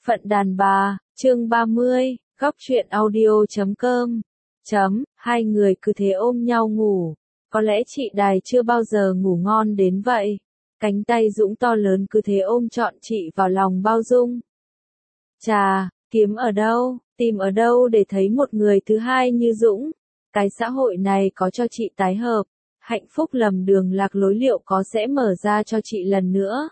Phận đàn bà, chương 30, góc truyện audio.com. Hai người cứ thế ôm nhau ngủ. Có lẽ chị Đài chưa bao giờ ngủ ngon đến vậy. Cánh tay Dũng to lớn cứ thế ôm trọn chị vào lòng bao dung. Chà, kiếm ở đâu, tìm ở đâu để thấy một người thứ hai như Dũng. Cái xã hội này có cho chị tái hợp. Hạnh phúc lầm đường lạc lối liệu có sẽ mở ra cho chị lần nữa.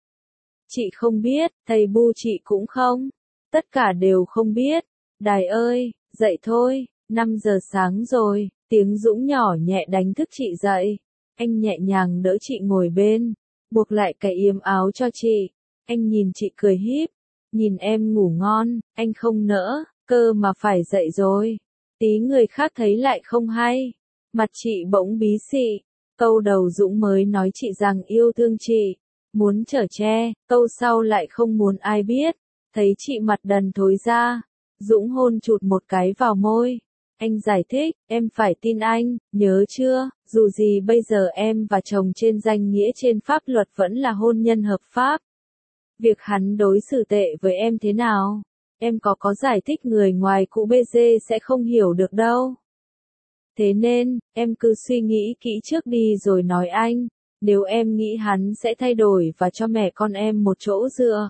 Chị không biết, thầy Bu chị cũng không. Tất cả đều không biết. Đài ơi, dậy thôi, 5 giờ sáng rồi, tiếng Dũng nhỏ nhẹ đánh thức chị dậy. Anh nhẹ nhàng đỡ chị ngồi bên, buộc lại cái yếm áo cho chị. Anh nhìn chị cười híp, nhìn em ngủ ngon, anh không nỡ, cơ mà phải dậy rồi. Tí người khác thấy lại không hay. Mặt chị bỗng bí xị, câu đầu Dũng mới nói chị rằng yêu thương chị. Muốn chở che, câu sau lại không muốn ai biết. Thấy chị mặt đần thối ra, Dũng hôn chụt một cái vào môi. Anh giải thích, em phải tin anh, nhớ chưa, dù gì bây giờ em và chồng trên danh nghĩa trên pháp luật vẫn là hôn nhân hợp pháp. Việc hắn đối xử tệ với em thế nào, em có giải thích người ngoài cụ BG sẽ không hiểu được đâu. Thế nên, em cứ suy nghĩ kỹ trước đi rồi nói anh. Nếu em nghĩ hắn sẽ thay đổi và cho mẹ con em một chỗ dựa,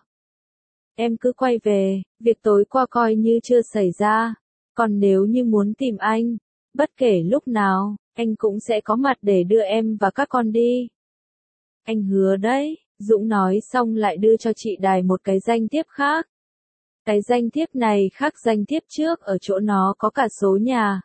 em cứ quay về, việc tối qua coi như chưa xảy ra. Còn nếu như muốn tìm anh, bất kể lúc nào, anh cũng sẽ có mặt để đưa em và các con đi. Anh hứa đấy, Dũng nói xong lại đưa cho chị Đài một cái danh thiếp khác. Cái danh thiếp này khác danh thiếp trước ở chỗ nó có cả số nhà,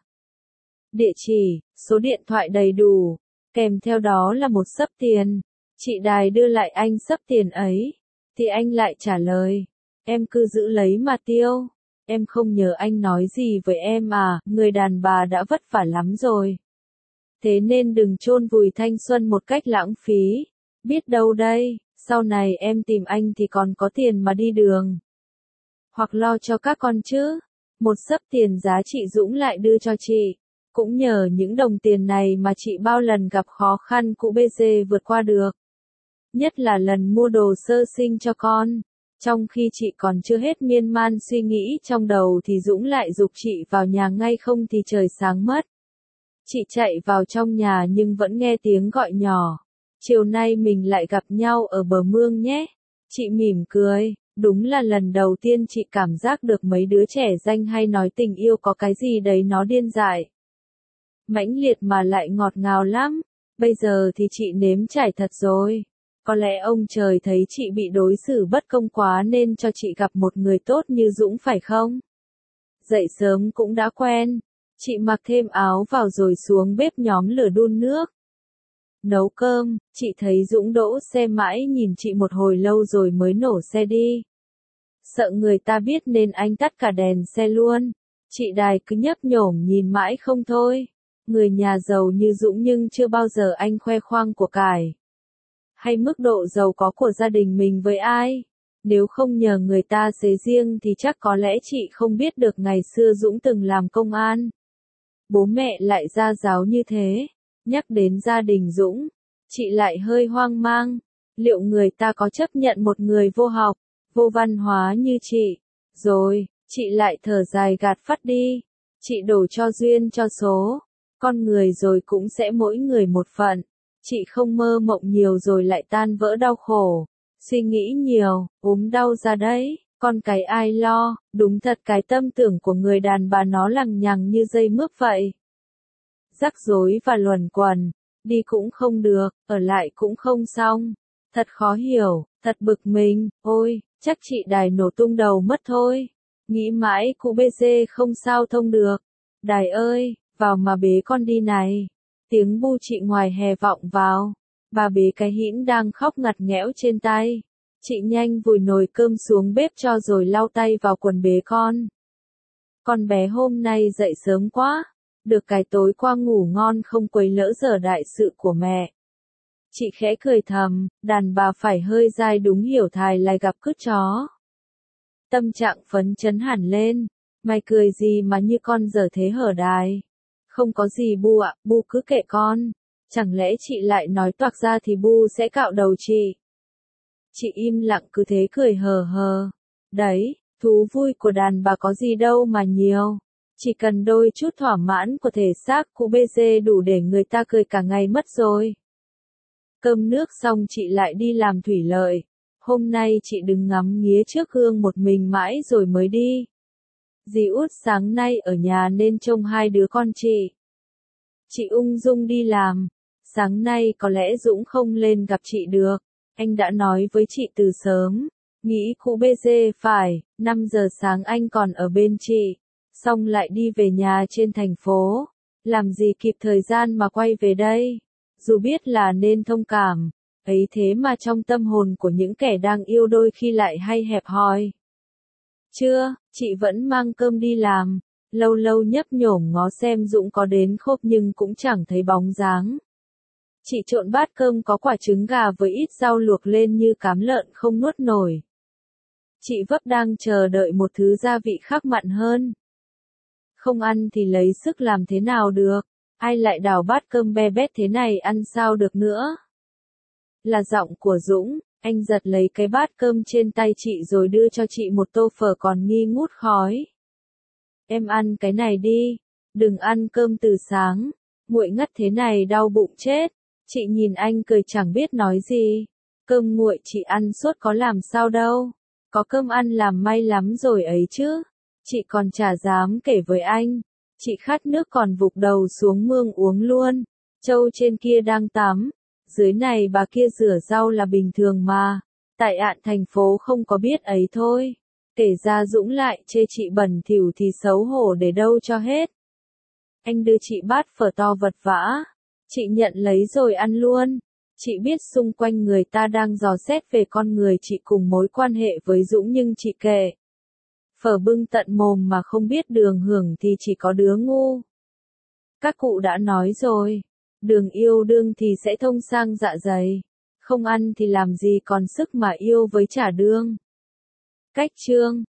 địa chỉ, số điện thoại đầy đủ. Kèm theo đó là một xấp tiền. Chị Đài đưa lại anh xấp tiền ấy. Thì anh lại trả lời. Em cứ giữ lấy mà tiêu. Em không nhớ anh nói gì với em à, người đàn bà đã vất vả lắm rồi. Thế nên đừng chôn vùi thanh xuân một cách lãng phí. Biết đâu đây, sau này em tìm anh thì còn có tiền mà đi đường. Hoặc lo cho các con chứ. Một xấp tiền giá trị Dũng lại đưa cho chị. Cũng nhờ những đồng tiền này mà chị bao lần gặp khó khăn cụ BG vượt qua được. Nhất là lần mua đồ sơ sinh cho con. Trong khi chị còn chưa hết miên man suy nghĩ trong đầu thì Dũng lại giục chị vào nhà ngay không thì trời sáng mất. Chị chạy vào trong nhà nhưng vẫn nghe tiếng gọi nhỏ. Chiều nay mình lại gặp nhau ở bờ mương nhé. Chị mỉm cười. Đúng là lần đầu tiên chị cảm giác được mấy đứa trẻ danh hay nói tình yêu có cái gì đấy nó điên dại. Mãnh liệt mà lại ngọt ngào lắm. Bây giờ thì chị nếm trải thật rồi. Có lẽ ông trời thấy chị bị đối xử bất công quá nên cho chị gặp một người tốt như Dũng phải không? Dậy sớm cũng đã quen. Chị mặc thêm áo vào rồi xuống bếp nhóm lửa đun nước. Nấu cơm, chị thấy Dũng đỗ xe mãi nhìn chị một hồi lâu rồi mới nổ xe đi. Sợ người ta biết nên anh tắt cả đèn xe luôn. Chị Đài cứ nhấp nhổm nhìn mãi không thôi. Người nhà giàu như Dũng nhưng chưa bao giờ anh khoe khoang của cải. Hay mức độ giàu có của gia đình mình với ai. Nếu không nhờ người ta xế riêng thì chắc có lẽ chị không biết được ngày xưa Dũng từng làm công an. Bố mẹ lại gia giáo như thế. Nhắc đến gia đình Dũng, chị lại hơi hoang mang. Liệu người ta có chấp nhận một người vô học, vô văn hóa như chị? Rồi, chị lại thở dài gạt phắt đi. Chị đổ cho duyên cho số. Con người rồi cũng sẽ mỗi người một phận. Chị không mơ mộng nhiều rồi lại tan vỡ đau khổ. Suy nghĩ nhiều, ốm đau ra đấy, con cái ai lo, đúng thật cái tâm tưởng của người đàn bà nó lằng nhằng như dây mướp vậy. Rắc rối và luẩn quẩn, đi cũng không được, ở lại cũng không xong. Thật khó hiểu, thật bực mình, ôi, chắc chị Đài nổ tung đầu mất thôi. Nghĩ mãi cụ BG không sao thông được. Đài ơi, vào mà bế con đi này. Tiếng Bu chị ngoài hè vọng vào. Bà bế cái hĩn đang khóc ngặt nghẽo trên tay. Chị nhanh vùi nồi cơm xuống bếp cho rồi lau tay vào quần bế con. Con bé hôm nay dậy sớm quá. Được cái tối qua ngủ ngon không quấy lỡ giờ đại sự của mẹ. Chị khẽ cười thầm, đàn bà phải hơi dai đúng hiểu thài lại gặp cứt chó. Tâm trạng phấn chấn hẳn lên. Mày cười gì mà như con dở thế hở Đài? Không có gì Bu ạ, Bu cứ kệ con. Chẳng lẽ chị lại nói toạc ra thì Bu sẽ cạo đầu chị? Chị im lặng cứ thế cười hờ hờ. Đấy, Thú vui của đàn bà có gì đâu mà nhiều. Chỉ cần đôi chút thỏa mãn của thể xác cụ bê dê đủ để người ta cười cả ngày mất rồi. Cơm nước xong chị lại đi làm thủy lợi. Hôm nay chị đứng ngắm nghía trước gương một mình mãi rồi mới đi. Dì út sáng nay ở nhà nên trông hai đứa con chị. Chị ung dung đi làm. Sáng nay có lẽ Dũng không lên gặp chị được. Anh đã nói với chị từ sớm. Nghĩ cụ bê dê phải, 5 giờ sáng anh còn ở bên chị. Xong lại đi về nhà trên thành phố. Làm gì kịp thời gian mà quay về đây. Dù biết là nên thông cảm. Ấy thế mà trong tâm hồn của những kẻ đang yêu đôi khi lại hay hẹp hòi. Chưa, chị vẫn mang cơm đi làm. Lâu lâu nhấp nhổm ngó xem Dũng có đến khốp nhưng cũng chẳng thấy bóng dáng. Chị trộn bát cơm có quả trứng gà với ít rau luộc lên như cám lợn không nuốt nổi. Chị vấp đang chờ đợi một thứ gia vị khác mặn hơn. Không ăn thì lấy sức làm thế nào được, ai lại đào bát cơm be bét thế này ăn sao được nữa. Là giọng của Dũng, anh giật lấy cái bát cơm trên tay chị rồi đưa cho chị một tô phở còn nghi ngút khói. Em ăn cái này đi, đừng ăn cơm từ sáng, nguội ngắt thế này đau bụng chết. Chị nhìn anh cười chẳng biết nói gì. Cơm nguội chị ăn suốt có làm sao đâu. Có cơm ăn làm may lắm rồi ấy chứ. Chị còn chả dám kể với anh. Chị khát nước còn vụt đầu xuống mương uống luôn. Trâu trên kia đang tắm. Dưới này bà kia rửa rau là bình thường mà. Tại ạn thành phố không có biết ấy thôi. Kể ra Dũng lại chê chị bẩn thỉu thì xấu hổ để đâu cho hết. Anh đưa chị bát phở to vật vã. Chị nhận lấy rồi ăn luôn. Chị biết xung quanh người ta đang dò xét về con người chị cùng mối quan hệ với Dũng nhưng chị kệ. Phở bưng tận mồm mà không biết đường hưởng thì chỉ có đứa ngu. Các cụ đã nói rồi, đường yêu đương thì sẽ thông sang dạ dày. Không ăn thì làm gì còn sức mà yêu với chả đương. Cách chương